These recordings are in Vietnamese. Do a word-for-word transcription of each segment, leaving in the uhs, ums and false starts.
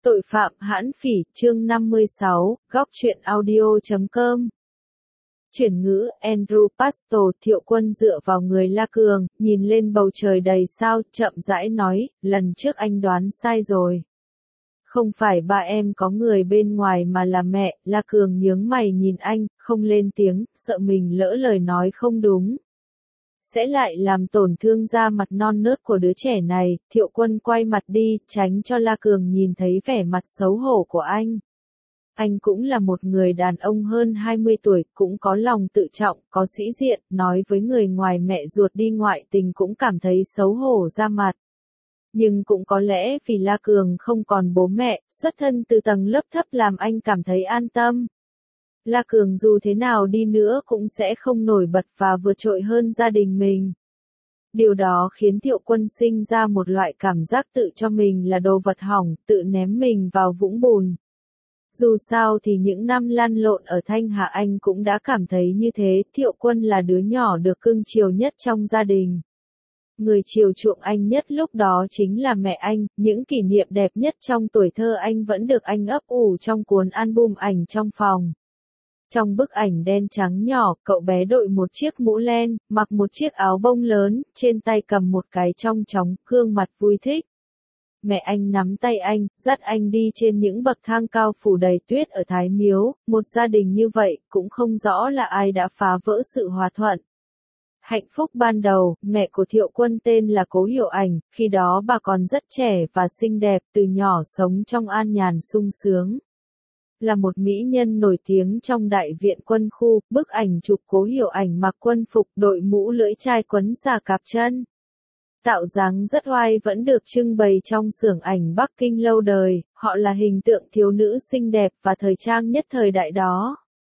Tội phạm hãn phỉ, chương năm mươi sáu, góc truyện audio chấm com. Chuyển ngữ, Andrew Pastor Thiệu Quân dựa vào người La Cường, nhìn lên bầu trời đầy sao, chậm rãi nói, lần trước anh đoán sai rồi. Không phải ba em có người bên ngoài mà là mẹ. La Cường nhướng mày nhìn anh, không lên tiếng, sợ mình lỡ lời nói không đúng sẽ lại làm tổn thương da mặt non nớt của đứa trẻ này. Thiệu Quân quay mặt đi, tránh cho La Cường nhìn thấy vẻ mặt xấu hổ của anh. Anh cũng là một người đàn ông hơn hai mươi tuổi, cũng có lòng tự trọng, có sĩ diện, nói với người ngoài mẹ ruột đi ngoại tình cũng cảm thấy xấu hổ ra mặt. Nhưng cũng có lẽ vì La Cường không còn bố mẹ, xuất thân từ tầng lớp thấp làm anh cảm thấy an tâm. La Cường dù thế nào đi nữa cũng sẽ không nổi bật và vượt trội hơn gia đình mình. Điều đó khiến Thiệu Quân sinh ra một loại cảm giác tự cho mình là đồ vật hỏng, tự ném mình vào vũng bùn. Dù sao thì những năm lăn lộn ở Thanh Hà anh cũng đã cảm thấy như thế. Thiệu Quân là đứa nhỏ được cưng chiều nhất trong gia đình. Người chiều chuộng anh nhất lúc đó chính là mẹ anh. Những kỷ niệm đẹp nhất trong tuổi thơ anh vẫn được anh ấp ủ trong cuốn album ảnh trong phòng. Trong bức ảnh đen trắng nhỏ, cậu bé đội một chiếc mũ len, mặc một chiếc áo bông lớn, trên tay cầm một cái trong chóng, gương mặt vui thích. Mẹ anh nắm tay anh, dắt anh đi trên những bậc thang cao phủ đầy tuyết ở Thái Miếu. Một gia đình như vậy, cũng không rõ là ai đã phá vỡ sự hòa thuận. Hạnh phúc ban đầu, mẹ của Thiệu Quân tên là Cố Hiểu Ảnh, khi đó bà còn rất trẻ và xinh đẹp, từ nhỏ sống trong an nhàn sung sướng. Là một mỹ nhân nổi tiếng trong đại viện quân khu. Bức ảnh chụp Cố Hiểu Ảnh mặc quân phục, đội mũ lưỡi chai quấn xà cạp chân. Tạo dáng rất oai vẫn được trưng bày trong xưởng ảnh Bắc Kinh lâu đời. Họ là hình tượng thiếu nữ xinh đẹp và thời trang nhất thời đại đó.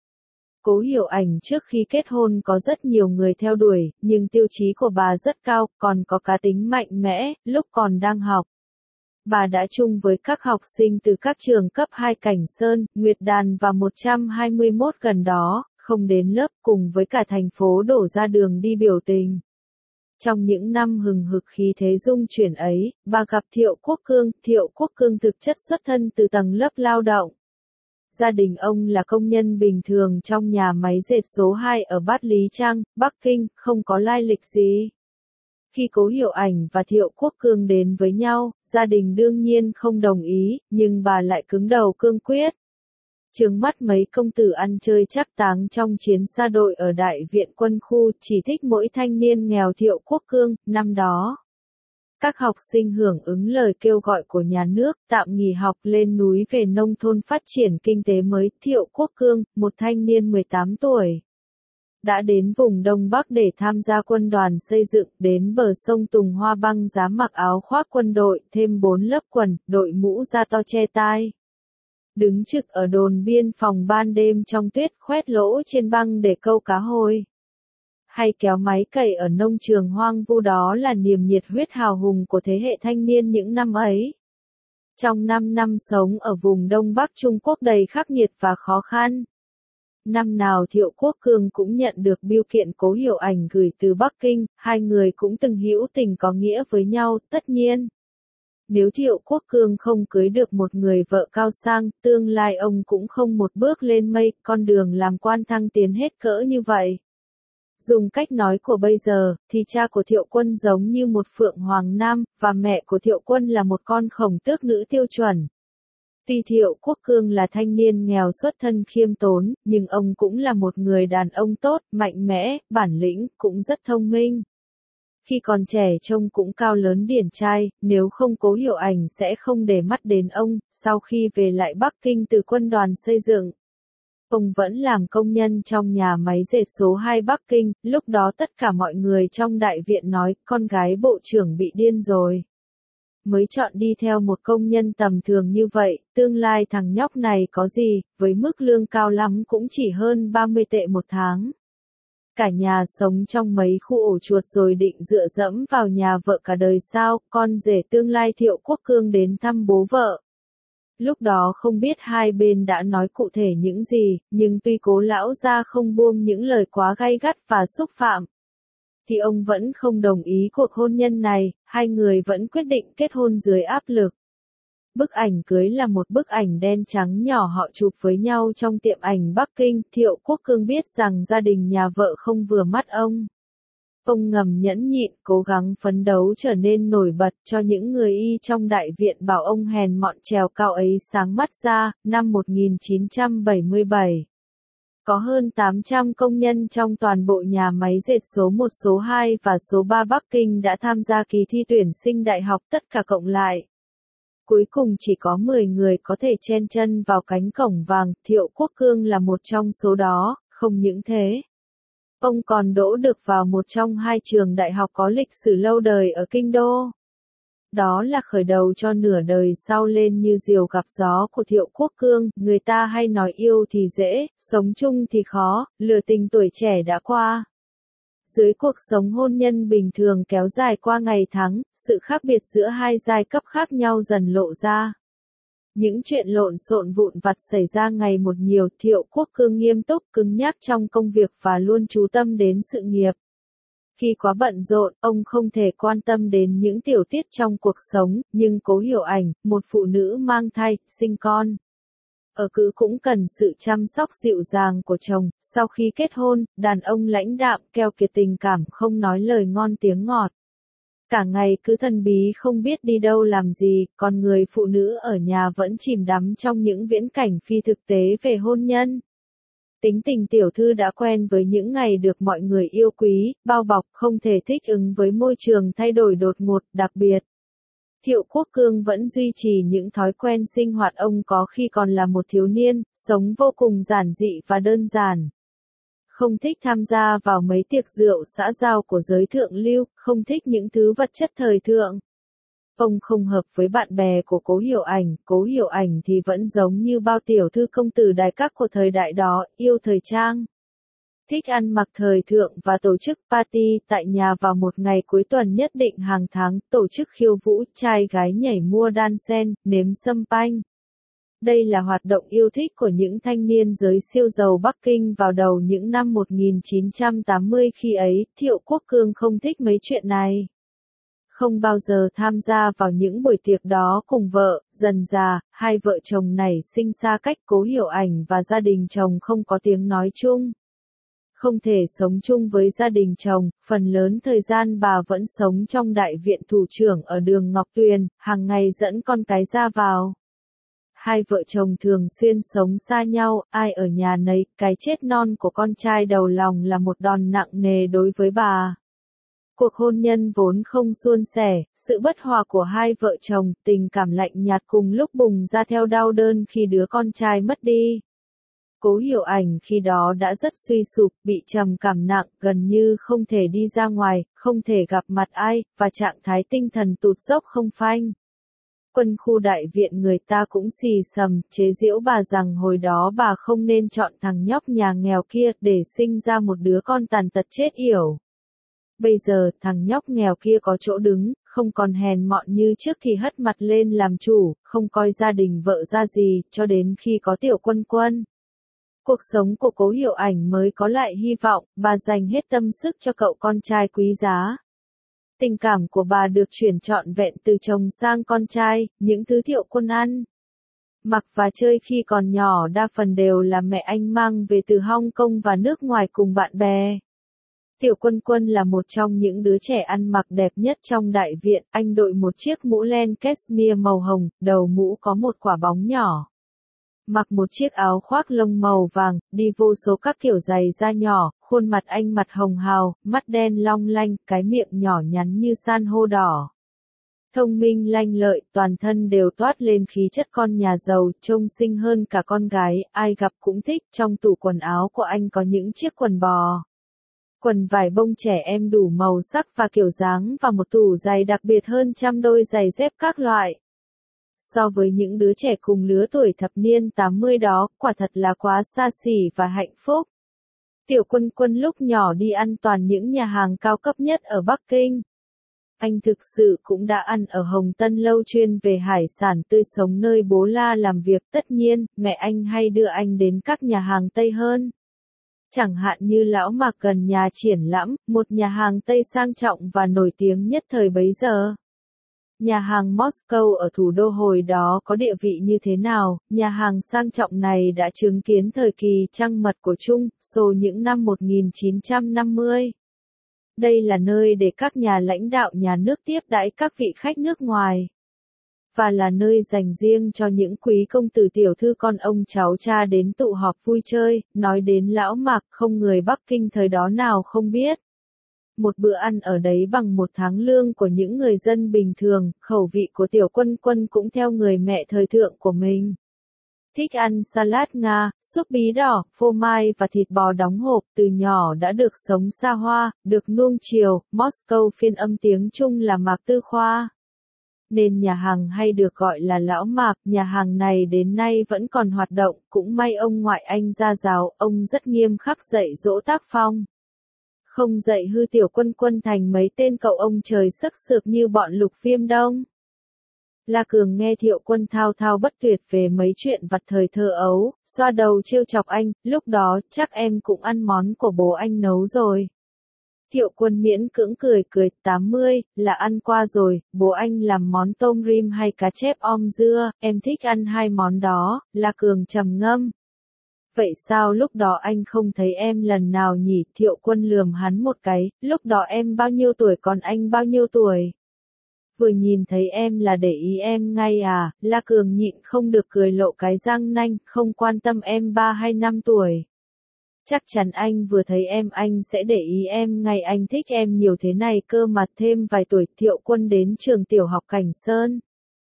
Cố Hiểu Ảnh trước khi kết hôn có rất nhiều người theo đuổi, nhưng tiêu chí của bà rất cao, còn có cá tính mạnh mẽ. Lúc còn đang học, bà đã chung với các học sinh từ các trường cấp hai Cảnh Sơn, Nguyệt Đàn và một trăm hai mươi mốt gần đó, không đến lớp, cùng với cả thành phố đổ ra đường đi biểu tình. Trong những năm hừng hực khí thế dung chuyển ấy, bà gặp Thiệu Quốc Cương. Thiệu Quốc Cương thực chất xuất thân từ tầng lớp lao động. Gia đình ông là công nhân bình thường trong nhà máy dệt số hai ở Bát Lý Trang, Bắc Kinh, không có lai lịch gì. Khi Cố Hiểu Ảnh và Thiệu Quốc Cương đến với nhau, gia đình đương nhiên không đồng ý, nhưng bà lại cứng đầu cương quyết. Trướng mắt mấy công tử ăn chơi chắc táng trong chiến xa đội ở đại viện quân khu, chỉ thích mỗi thanh niên nghèo Thiệu Quốc Cương. Năm đó, các học sinh hưởng ứng lời kêu gọi của nhà nước, tạm nghỉ học lên núi về nông thôn phát triển kinh tế mới. Thiệu Quốc Cương, một thanh niên mười tám tuổi, đã đến vùng Đông Bắc để tham gia quân đoàn xây dựng. Đến bờ sông Tùng Hoa băng giá mặc áo khoác quân đội, thêm bốn lớp quần, đội mũ da to che tai. Đứng trực ở đồn biên phòng ban đêm trong tuyết, khoét lỗ trên băng để câu cá hồi. Hay kéo máy cày ở nông trường hoang vu, đó là niềm nhiệt huyết hào hùng của thế hệ thanh niên những năm ấy. Trong năm năm sống ở vùng Đông Bắc Trung Quốc đầy khắc nghiệt và khó khăn, năm nào Thiệu Quốc Cương cũng nhận được bưu kiện Cố Hiểu Ảnh gửi từ Bắc Kinh. Hai người cũng từng hữu tình có nghĩa với nhau. Tất nhiên, nếu Thiệu Quốc Cương không cưới được một người vợ cao sang, tương lai ông cũng không một bước lên mây, con đường làm quan thăng tiến hết cỡ như vậy. Dùng cách nói của bây giờ, thì cha của Thiệu Quân giống như một phượng hoàng nam, và mẹ của Thiệu Quân là một con khổng tước nữ tiêu chuẩn. Tuy Thiệu Quốc Cương là thanh niên nghèo xuất thân khiêm tốn, nhưng ông cũng là một người đàn ông tốt, mạnh mẽ, bản lĩnh, cũng rất thông minh. Khi còn trẻ trông cũng cao lớn điển trai, nếu không Cố Hiểu Ảnh sẽ không để mắt đến ông. Sau khi về lại Bắc Kinh từ quân đoàn xây dựng, ông vẫn làm công nhân trong nhà máy dệt số hai Bắc Kinh. Lúc đó tất cả mọi người trong đại viện nói, con gái bộ trưởng bị điên rồi. Mới chọn đi theo một công nhân tầm thường như vậy, tương lai thằng nhóc này có gì, với mức lương cao lắm cũng chỉ hơn ba mươi tệ một tháng. Cả nhà sống trong mấy khu ổ chuột rồi định dựa dẫm vào nhà vợ cả đời sao. Con rể tương lai Thiệu Quốc Cương đến thăm bố vợ. Lúc đó không biết hai bên đã nói cụ thể những gì, nhưng tuy Cố lão gia không buông những lời quá gay gắt và xúc phạm, thì ông vẫn không đồng ý cuộc hôn nhân này. Hai người vẫn quyết định kết hôn dưới áp lực. Bức ảnh cưới là một bức ảnh đen trắng nhỏ họ chụp với nhau trong tiệm ảnh Bắc Kinh. Thiệu Quốc Cương biết rằng gia đình nhà vợ không vừa mắt ông. Ông ngầm nhẫn nhịn, cố gắng phấn đấu trở nên nổi bật, cho những người y trong đại viện bảo ông hèn mọn trèo cao ấy sáng mắt ra. Năm một nghìn chín trăm bảy mươi bảy, có hơn tám trăm công nhân trong toàn bộ nhà máy dệt số một, số hai và số ba Bắc Kinh đã tham gia kỳ thi tuyển sinh đại học tất cả cộng lại. Cuối cùng chỉ có mười người có thể chen chân vào cánh cổng vàng, Thiệu Quốc Cương là một trong số đó. Không những thế, ông còn đỗ được vào một trong hai trường đại học có lịch sử lâu đời ở Kinh Đô. Đó là khởi đầu cho nửa đời sau lên như diều gặp gió của Thiệu Quốc Cương. Người ta hay nói yêu thì dễ, sống chung thì khó, lửa tình tuổi trẻ đã qua. Dưới cuộc sống hôn nhân bình thường kéo dài qua ngày tháng, sự khác biệt giữa hai giai cấp khác nhau dần lộ ra. Những chuyện lộn xộn vụn vặt xảy ra ngày một nhiều. Thiệu Quốc Cương nghiêm túc, cứng nhắc trong công việc và luôn chú tâm đến sự nghiệp. Khi quá bận rộn, ông không thể quan tâm đến những tiểu tiết trong cuộc sống, nhưng Cố Hiểu Ảnh, một phụ nữ mang thai, sinh con, ở cữ cũng cần sự chăm sóc dịu dàng của chồng. Sau khi kết hôn, đàn ông lãnh đạm, keo kiệt tình cảm, không nói lời ngon tiếng ngọt. Cả ngày cứ thần bí không biết đi đâu làm gì, còn người phụ nữ ở nhà vẫn chìm đắm trong những viễn cảnh phi thực tế về hôn nhân. Tính tình tiểu thư đã quen với những ngày được mọi người yêu quý, bao bọc, không thể thích ứng với môi trường thay đổi đột ngột, đặc biệt. Thiệu Quốc Cương vẫn duy trì những thói quen sinh hoạt ông có khi còn là một thiếu niên, sống vô cùng giản dị và đơn giản. Không thích tham gia vào mấy tiệc rượu xã giao của giới thượng lưu, không thích những thứ vật chất thời thượng. Ông không hợp với bạn bè của Cố Hiểu Ảnh. Cố Hiểu Ảnh thì vẫn giống như bao tiểu thư công tử đại các của thời đại đó, yêu thời trang. Thích ăn mặc thời thượng và tổ chức party tại nhà vào một ngày cuối tuần nhất định hàng tháng, tổ chức khiêu vũ, trai gái nhảy mua đan sen, nếm sâm panh. Đây là hoạt động yêu thích của những thanh niên giới siêu giàu Bắc Kinh vào đầu những năm một nghìn chín trăm tám mươi. Khi ấy, Thiệu Quốc Cương không thích mấy chuyện này. Không bao giờ tham gia vào những buổi tiệc đó cùng vợ. Dần dà, hai vợ chồng này sinh xa cách. Cố Hiểu Ảnh và gia đình chồng không có tiếng nói chung. Không thể sống chung với gia đình chồng, phần lớn thời gian bà vẫn sống trong đại viện thủ trưởng ở đường Ngọc Tuyền, hàng ngày dẫn con cái ra vào. Hai vợ chồng thường xuyên sống xa nhau, ai ở nhà nấy. Cái chết non của con trai đầu lòng là một đòn nặng nề đối với bà. Cuộc hôn nhân vốn không suôn sẻ, sự bất hòa của hai vợ chồng, tình cảm lạnh nhạt cùng lúc bùng ra theo đau đớn khi đứa con trai mất đi. Cố Hiểu Ảnh khi đó đã rất suy sụp, bị trầm cảm nặng, gần như không thể đi ra ngoài, không thể gặp mặt ai, và trạng thái tinh thần tụt dốc không phanh. Quân khu đại viện người ta cũng xì xầm, chế giễu bà rằng hồi đó bà không nên chọn thằng nhóc nhà nghèo kia để sinh ra một đứa con tàn tật chết yểu. Bây giờ, thằng nhóc nghèo kia có chỗ đứng, không còn hèn mọn như trước thì hất mặt lên làm chủ, không coi gia đình vợ ra gì, cho đến khi có Tiểu Quân Quân. Cuộc sống của Cố Hiểu Ảnh mới có lại hy vọng, bà dành hết tâm sức cho cậu con trai quý giá. Tình cảm của bà được chuyển trọn vẹn từ chồng sang con trai, những thứ Thiệu Quân ăn, mặc và chơi khi còn nhỏ đa phần đều là mẹ anh mang về từ Hong Kong và nước ngoài cùng bạn bè. Tiểu Quân Quân là một trong những đứa trẻ ăn mặc đẹp nhất trong đại viện, anh đội một chiếc mũ len cashmere màu hồng, đầu mũ có một quả bóng nhỏ. Mặc một chiếc áo khoác lông màu vàng, đi vô số các kiểu giày da nhỏ, khuôn mặt anh mặt hồng hào, mắt đen long lanh, cái miệng nhỏ nhắn như san hô đỏ. Thông minh lanh lợi, toàn thân đều toát lên khí chất con nhà giàu, trông xinh hơn cả con gái, ai gặp cũng thích. Trong tủ quần áo của anh có những chiếc quần bò, quần vải bông trẻ em đủ màu sắc và kiểu dáng và một tủ giày đặc biệt hơn trăm đôi giày dép các loại. So với những đứa trẻ cùng lứa tuổi thập niên tám mươi đó, quả thật là quá xa xỉ và hạnh phúc. Tiểu Quân Quân lúc nhỏ đi ăn toàn những nhà hàng cao cấp nhất ở Bắc Kinh. Anh thực sự cũng đã ăn ở Hồng Tân lâu chuyên về hải sản tươi sống nơi bố La làm việc. Tất nhiên, mẹ anh hay đưa anh đến các nhà hàng Tây hơn. Chẳng hạn như Lão Mạc gần nhà triển lãm, một nhà hàng Tây sang trọng và nổi tiếng nhất thời bấy giờ. Nhà hàng Moscow ở thủ đô hồi đó có địa vị như thế nào, nhà hàng sang trọng này đã chứng kiến thời kỳ trăng mật của Trung, Xô những năm một nghìn chín trăm năm mươi. Đây là nơi để các nhà lãnh đạo nhà nước tiếp đãi các vị khách nước ngoài. Và là nơi dành riêng cho những quý công tử tiểu thư con ông cháu cha đến tụ họp vui chơi, nói đến lão Mạc không người Bắc Kinh thời đó nào không biết. Một bữa ăn ở đấy bằng một tháng lương của những người dân bình thường, khẩu vị của Tiểu Quân Quân cũng theo người mẹ thời thượng của mình. Thích ăn salad Nga, súp bí đỏ, phô mai và thịt bò đóng hộp, từ nhỏ đã được sống xa hoa, được nuông chiều, Moscow phiên âm tiếng Trung là Mạc Tư Khoa. Nên nhà hàng hay được gọi là Lão Mạc, nhà hàng này đến nay vẫn còn hoạt động, cũng may ông ngoại anh gia giáo, ông rất nghiêm khắc dạy dỗ tác phong. Không dạy hư Tiểu Quân Quân thành mấy tên cậu ông trời sức sược như bọn Lục Viêm Đông. La Cường nghe Thiệu Quân thao thao bất tuyệt về mấy chuyện vặt thời thơ ấu, xoa đầu trêu chọc anh, lúc đó chắc em cũng ăn món của bố anh nấu rồi. Thiệu Quân miễn cưỡng cười cười, tám mươi, là ăn qua rồi, bố anh làm món tôm rim hay cá chép om dưa, em thích ăn hai món đó, La Cường trầm ngâm. Vậy sao lúc đó anh không thấy em lần nào nhỉ? Thiệu Quân lườm hắn một cái, lúc đó em bao nhiêu tuổi còn anh bao nhiêu tuổi? Vừa nhìn thấy em là để ý em ngay à? La Cường nhịn không được cười lộ cái răng nanh, không quan tâm em ba hay năm tuổi. Chắc chắn anh vừa thấy em anh sẽ để ý em ngay, anh thích em nhiều thế này cơ mà. Thêm vài tuổi Thiệu Quân đến trường tiểu học Cảnh Sơn,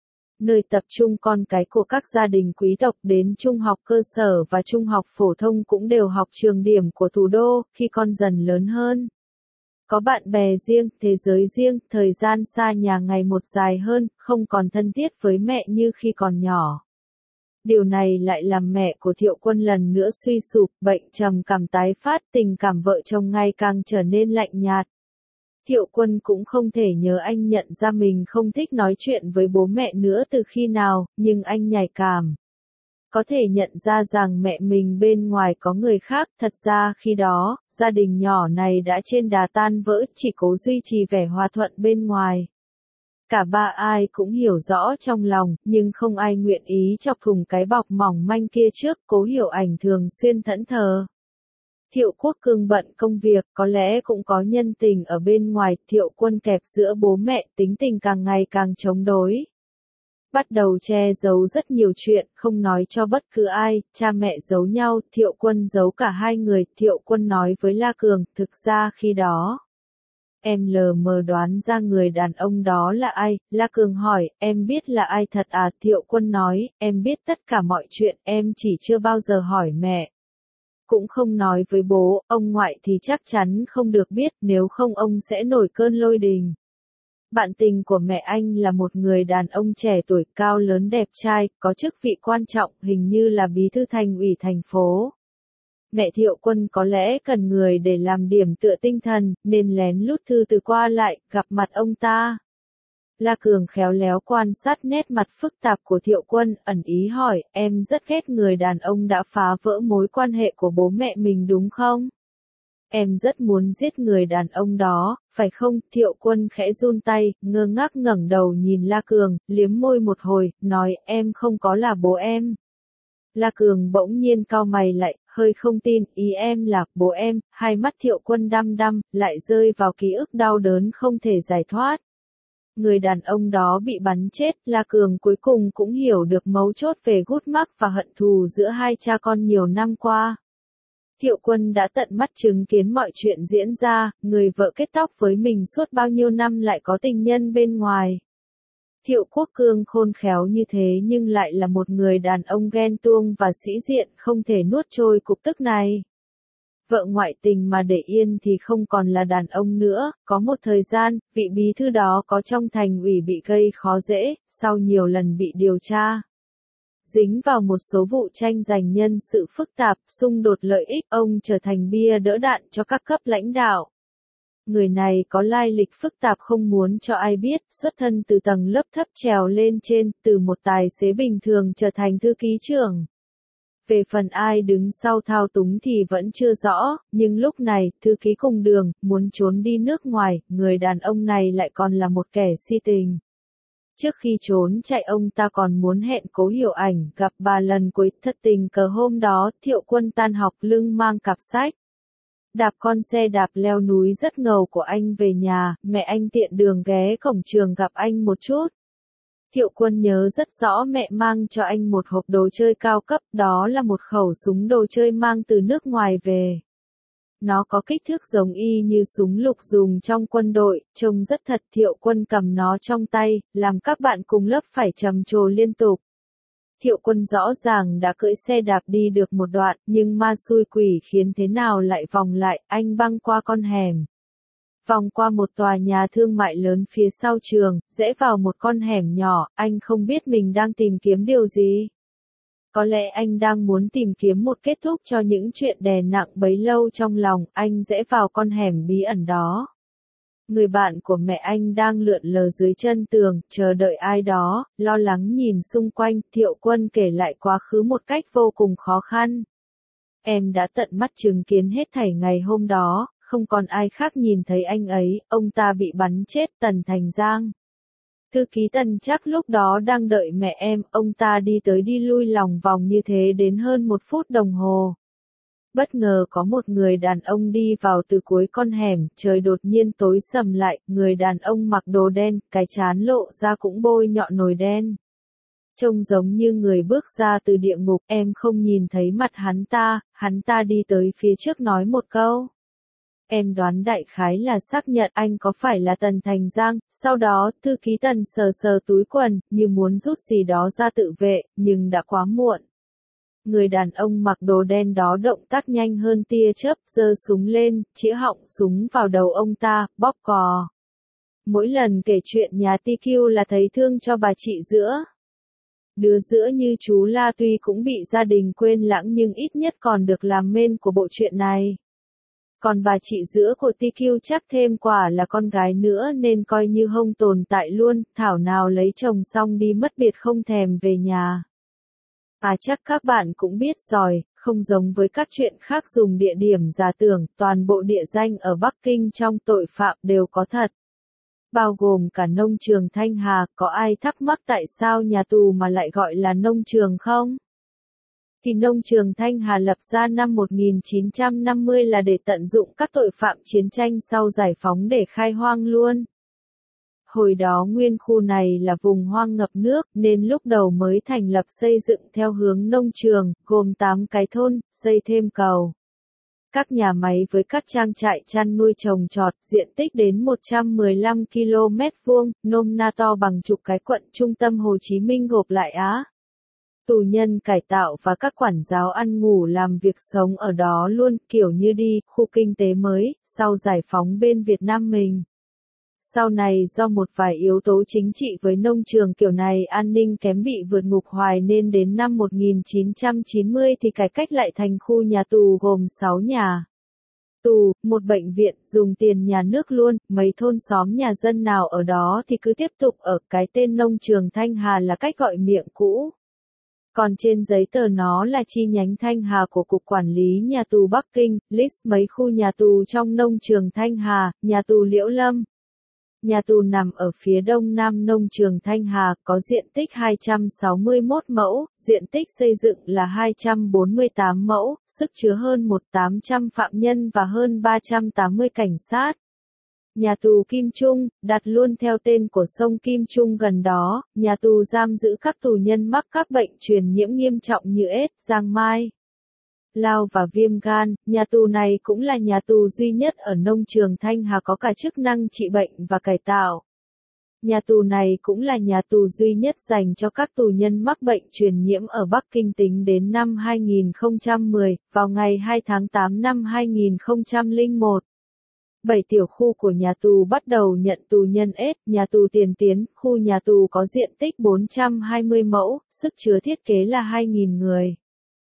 nơi tập trung con cái của các gia đình quý tộc, đến trung học cơ sở và trung học phổ thông cũng đều học trường điểm của thủ đô. Khi con dần lớn hơn, có bạn bè riêng, thế giới riêng, thời gian xa nhà ngày một dài hơn, không còn thân thiết với mẹ như khi còn nhỏ. Điều này lại làm mẹ của Thiệu Quân lần nữa suy sụp, bệnh trầm cảm tái phát, tình cảm vợ chồng ngày càng trở nên lạnh nhạt. Thiệu Quân cũng không thể nhớ anh nhận ra mình không thích nói chuyện với bố mẹ nữa từ khi nào, nhưng anh nhạy cảm. Có thể nhận ra rằng mẹ mình bên ngoài có người khác, thật ra khi đó, gia đình nhỏ này đã trên đà tan vỡ, chỉ cố duy trì vẻ hòa thuận bên ngoài. Cả ba ai cũng hiểu rõ trong lòng, nhưng không ai nguyện ý chọc thủng cái bọc mỏng manh kia trước. Cố Hiểu Ảnh thường xuyên thẫn thờ. Thiệu Quốc Cương bận công việc, có lẽ cũng có nhân tình ở bên ngoài. Thiệu Quân kẹp giữa bố mẹ, tính tình càng ngày càng chống đối. Bắt đầu che giấu rất nhiều chuyện, không nói cho bất cứ ai. Cha mẹ giấu nhau, Thiệu Quân giấu cả hai người. Thiệu Quân nói với La Cường, thực ra khi đó, em lờ mờ đoán ra người đàn ông đó là ai. La Cường hỏi, em biết là ai thật à? Thiệu Quân nói, em biết tất cả mọi chuyện, em chỉ chưa bao giờ hỏi mẹ. Cũng không nói với bố, ông ngoại thì chắc chắn không được biết, nếu không ông sẽ nổi cơn lôi đình. Bạn tình của mẹ anh là một người đàn ông trẻ tuổi, cao lớn đẹp trai, có chức vị quan trọng, hình như là bí thư thành ủy thành phố. Mẹ Thiệu Quân có lẽ cần người để làm điểm tựa tinh thần, nên lén lút thư từ qua lại, gặp mặt ông ta. La Cường khéo léo quan sát nét mặt phức tạp của Thiệu Quân, ẩn ý hỏi, em rất ghét người đàn ông đã phá vỡ mối quan hệ của bố mẹ mình đúng không? Em rất muốn giết người đàn ông đó, phải không? Thiệu Quân khẽ run tay, ngơ ngác ngẩng đầu nhìn La Cường, liếm môi một hồi, nói, em không có là bố em. La Cường bỗng nhiên cau mày lại, hơi không tin, ý em là, bố em. Hai mắt Thiệu Quân đăm đăm, lại rơi vào ký ức đau đớn không thể giải thoát. Người đàn ông đó bị bắn chết, La Cường cuối cùng cũng hiểu được mấu chốt về gút mắc và hận thù giữa hai cha con nhiều năm qua. Thiệu Quân đã tận mắt chứng kiến mọi chuyện diễn ra, người vợ kết tóc với mình suốt bao nhiêu năm lại có tình nhân bên ngoài. Thiệu Quốc Cương khôn khéo như thế nhưng lại là một người đàn ông ghen tuông và sĩ diện, không thể nuốt trôi cục tức này. Vợ ngoại tình mà để yên thì không còn là đàn ông nữa. Có một thời gian, vị bí thư đó có trong thành ủy bị gây khó dễ, sau nhiều lần bị điều tra. Dính vào một số vụ tranh giành nhân sự phức tạp, xung đột lợi ích, ông trở thành bia đỡ đạn cho các cấp lãnh đạo. Người này có lai lịch phức tạp không muốn cho ai biết, xuất thân từ tầng lớp thấp trèo lên trên, từ một tài xế bình thường trở thành thư ký trưởng. Về phần ai đứng sau thao túng thì vẫn chưa rõ, nhưng lúc này, thư ký cùng đường, muốn trốn đi nước ngoài, người đàn ông này lại còn là một kẻ si tình. Trước khi trốn chạy ông ta còn muốn hẹn Cố Hiểu Ảnh gặp bà lần cuối, thất tình cờ hôm đó Thiệu Quân tan học lưng mang cặp sách. Đạp con xe đạp leo núi rất ngầu của anh về nhà, mẹ anh tiện đường ghé cổng trường gặp anh một chút. Thiệu Quân nhớ rất rõ mẹ mang cho anh một hộp đồ chơi cao cấp, đó là một khẩu súng đồ chơi mang từ nước ngoài về. Nó có kích thước giống y như súng lục dùng trong quân đội, trông rất thật. Thiệu Quân cầm nó trong tay, làm các bạn cùng lớp phải trầm trồ liên tục. Thiệu Quân rõ ràng đã cưỡi xe đạp đi được một đoạn, nhưng ma xui quỷ khiến thế nào lại vòng lại, anh băng qua con hẻm. Vòng qua một tòa nhà thương mại lớn phía sau trường, rẽ vào một con hẻm nhỏ, anh không biết mình đang tìm kiếm điều gì. Có lẽ anh đang muốn tìm kiếm một kết thúc cho những chuyện đè nặng bấy lâu trong lòng, anh rẽ vào con hẻm bí ẩn đó. Người bạn của mẹ anh đang lượn lờ dưới chân tường, chờ đợi ai đó, lo lắng nhìn xung quanh. Thiệu Quân kể lại quá khứ một cách vô cùng khó khăn. Em đã tận mắt chứng kiến hết thảy ngày hôm đó, không còn ai khác nhìn thấy anh ấy, ông ta bị bắn chết. Tần Thành Giang. Thư ký Tần chắc lúc đó đang đợi mẹ em, ông ta đi tới đi lui lòng vòng như thế đến hơn một phút đồng hồ. Bất ngờ có một người đàn ông đi vào từ cuối con hẻm, trời đột nhiên tối sầm lại, người đàn ông mặc đồ đen, cái trán lộ ra cũng bôi nhọn nồi đen. Trông giống như người bước ra từ địa ngục, em không nhìn thấy mặt hắn ta, hắn ta đi tới phía trước nói một câu. Em đoán đại khái là xác nhận anh có phải là Tần Thành Giang, sau đó thư ký Tần sờ sờ túi quần, như muốn rút gì đó ra tự vệ, nhưng đã quá muộn. Người đàn ông mặc đồ đen đó động tác nhanh hơn tia chớp, giơ súng lên, chĩa họng súng vào đầu ông ta, bóp cò. Mỗi lần kể chuyện nhà tê quy là thấy thương cho bà chị giữa. Đứa giữa như chú La tuy cũng bị gia đình quên lãng nhưng ít nhất còn được làm main của bộ truyện này. Còn bà chị giữa của tê quy chắc thêm quả là con gái nữa nên coi như không tồn tại luôn, thảo nào lấy chồng xong đi mất biệt không thèm về nhà. À chắc các bạn cũng biết rồi, không giống với các chuyện khác dùng địa điểm giả tưởng, toàn bộ địa danh ở Bắc Kinh trong tội phạm đều có thật. Bao gồm cả nông trường Thanh Hà, có ai thắc mắc tại sao nhà tù mà lại gọi là nông trường không? Thì nông trường Thanh Hà lập ra năm một nghìn chín trăm năm mươi là để tận dụng các tội phạm chiến tranh sau giải phóng để khai hoang luôn. Hồi đó nguyên khu này là vùng hoang ngập nước, nên lúc đầu mới thành lập xây dựng theo hướng nông trường, gồm tám cái thôn, xây thêm cầu. Các nhà máy với các trang trại chăn nuôi trồng trọt, diện tích đến một trăm mười lăm ki lô mét vuông, nôm na to bằng chục cái quận trung tâm Hồ Chí Minh gộp lại Á. Tù nhân cải tạo và các quản giáo ăn ngủ làm việc sống ở đó luôn, kiểu như đi, khu kinh tế mới, sau giải phóng bên Việt Nam mình. Sau này do một vài yếu tố chính trị với nông trường kiểu này an ninh kém bị vượt ngục hoài nên đến năm một nghìn chín trăm chín mươi thì cải cách lại thành khu nhà tù gồm sáu nhà tù, một bệnh viện, dùng tiền nhà nước luôn, mấy thôn xóm nhà dân nào ở đó thì cứ tiếp tục ở, cái tên nông trường Thanh Hà là cách gọi miệng cũ. Còn trên giấy tờ nó là chi nhánh Thanh Hà của Cục Quản lý Nhà tù Bắc Kinh, list mấy khu nhà tù trong nông trường Thanh Hà, nhà tù Liễu Lâm. Nhà tù nằm ở phía đông nam nông trường Thanh Hà, có diện tích hai trăm sáu mươi mốt mẫu, diện tích xây dựng là hai trăm bốn mươi tám mẫu, sức chứa hơn một nghìn tám trăm phạm nhân và hơn ba trăm tám mươi cảnh sát. Nhà tù Kim Trung, đặt luôn theo tên của sông Kim Trung gần đó, nhà tù giam giữ các tù nhân mắc các bệnh truyền nhiễm nghiêm trọng như AIDS, giang mai, lao và viêm gan. Nhà tù này cũng là nhà tù duy nhất ở nông trường Thanh Hà có cả chức năng trị bệnh và cải tạo. Nhà tù này cũng là nhà tù duy nhất dành cho các tù nhân mắc bệnh truyền nhiễm ở Bắc Kinh tính đến năm hai nghìn không trăm mười, vào ngày hai tháng tám năm hai nghìn không trăm lẻ một. Bảy tiểu khu của nhà tù bắt đầu nhận tù nhân AIDS, nhà tù Tiền Tiến, khu nhà tù có diện tích bốn trăm hai mươi mẫu, sức chứa thiết kế là hai nghìn người.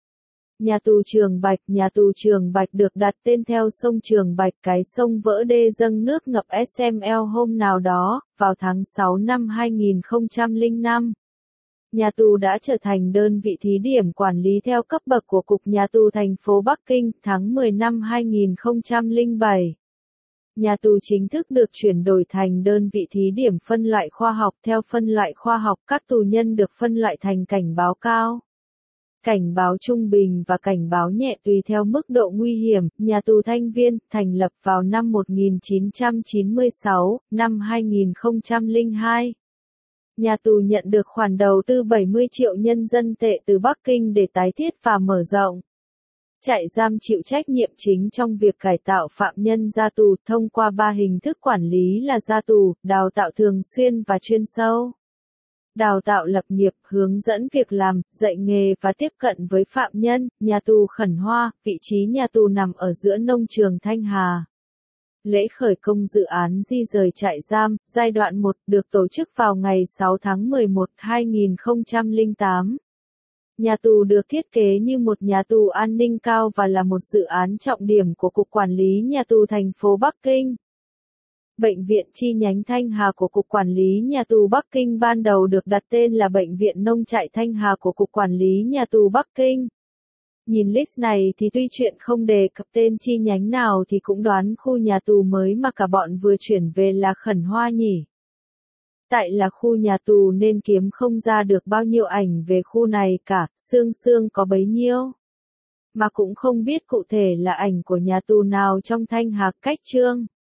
Nhà tù Trường Bạch, nhà tù Trường Bạch được đặt tên theo sông Trường Bạch, cái sông vỡ đê dâng nước ngập ét em lờ hôm nào đó, vào tháng sáu năm hai nghìn không trăm lẻ năm. Nhà tù đã trở thành đơn vị thí điểm quản lý theo cấp bậc của Cục Nhà tù thành phố Bắc Kinh, tháng mười năm hai nghìn không trăm lẻ bảy. Nhà tù chính thức được chuyển đổi thành đơn vị thí điểm phân loại khoa học. Theo phân loại khoa học, các tù nhân được phân loại thành cảnh báo cao, cảnh báo trung bình và cảnh báo nhẹ tùy theo mức độ nguy hiểm. Nhà tù Thanh Viên, thành lập vào năm một nghìn chín trăm chín mươi sáu, năm hai nghìn không trăm lẻ hai. Nhà tù nhận được khoản đầu tư bảy mươi triệu nhân dân tệ từ Bắc Kinh để tái thiết và mở rộng. Trại giam chịu trách nhiệm chính trong việc cải tạo phạm nhân ra tù thông qua ba hình thức quản lý là ra tù, đào tạo thường xuyên và chuyên sâu. Đào tạo lập nghiệp, hướng dẫn việc làm, dạy nghề và tiếp cận với phạm nhân. Nhà tù Khẩn Hoa, vị trí nhà tù nằm ở giữa nông trường Thanh Hà. Lễ khởi công dự án di rời trại giam, giai đoạn một, được tổ chức vào ngày sáu tháng mười một, hai nghìn không trăm lẻ tám. Nhà tù được thiết kế như một nhà tù an ninh cao và là một dự án trọng điểm của Cục Quản lý Nhà tù thành phố Bắc Kinh. Bệnh viện chi nhánh Thanh Hà của Cục Quản lý Nhà tù Bắc Kinh ban đầu được đặt tên là Bệnh viện Nông trại Thanh Hà của Cục Quản lý Nhà tù Bắc Kinh. Nhìn list này thì tuy chuyện không đề cập tên chi nhánh nào thì cũng đoán khu nhà tù mới mà cả bọn vừa chuyển về là Khẩn Hoa nhỉ. Tại là khu nhà tù nên kiếm không ra được bao nhiêu ảnh về khu này cả, sương sương có bấy nhiêu. Mà cũng không biết cụ thể là ảnh của nhà tù nào trong Thanh Hà. Cách chương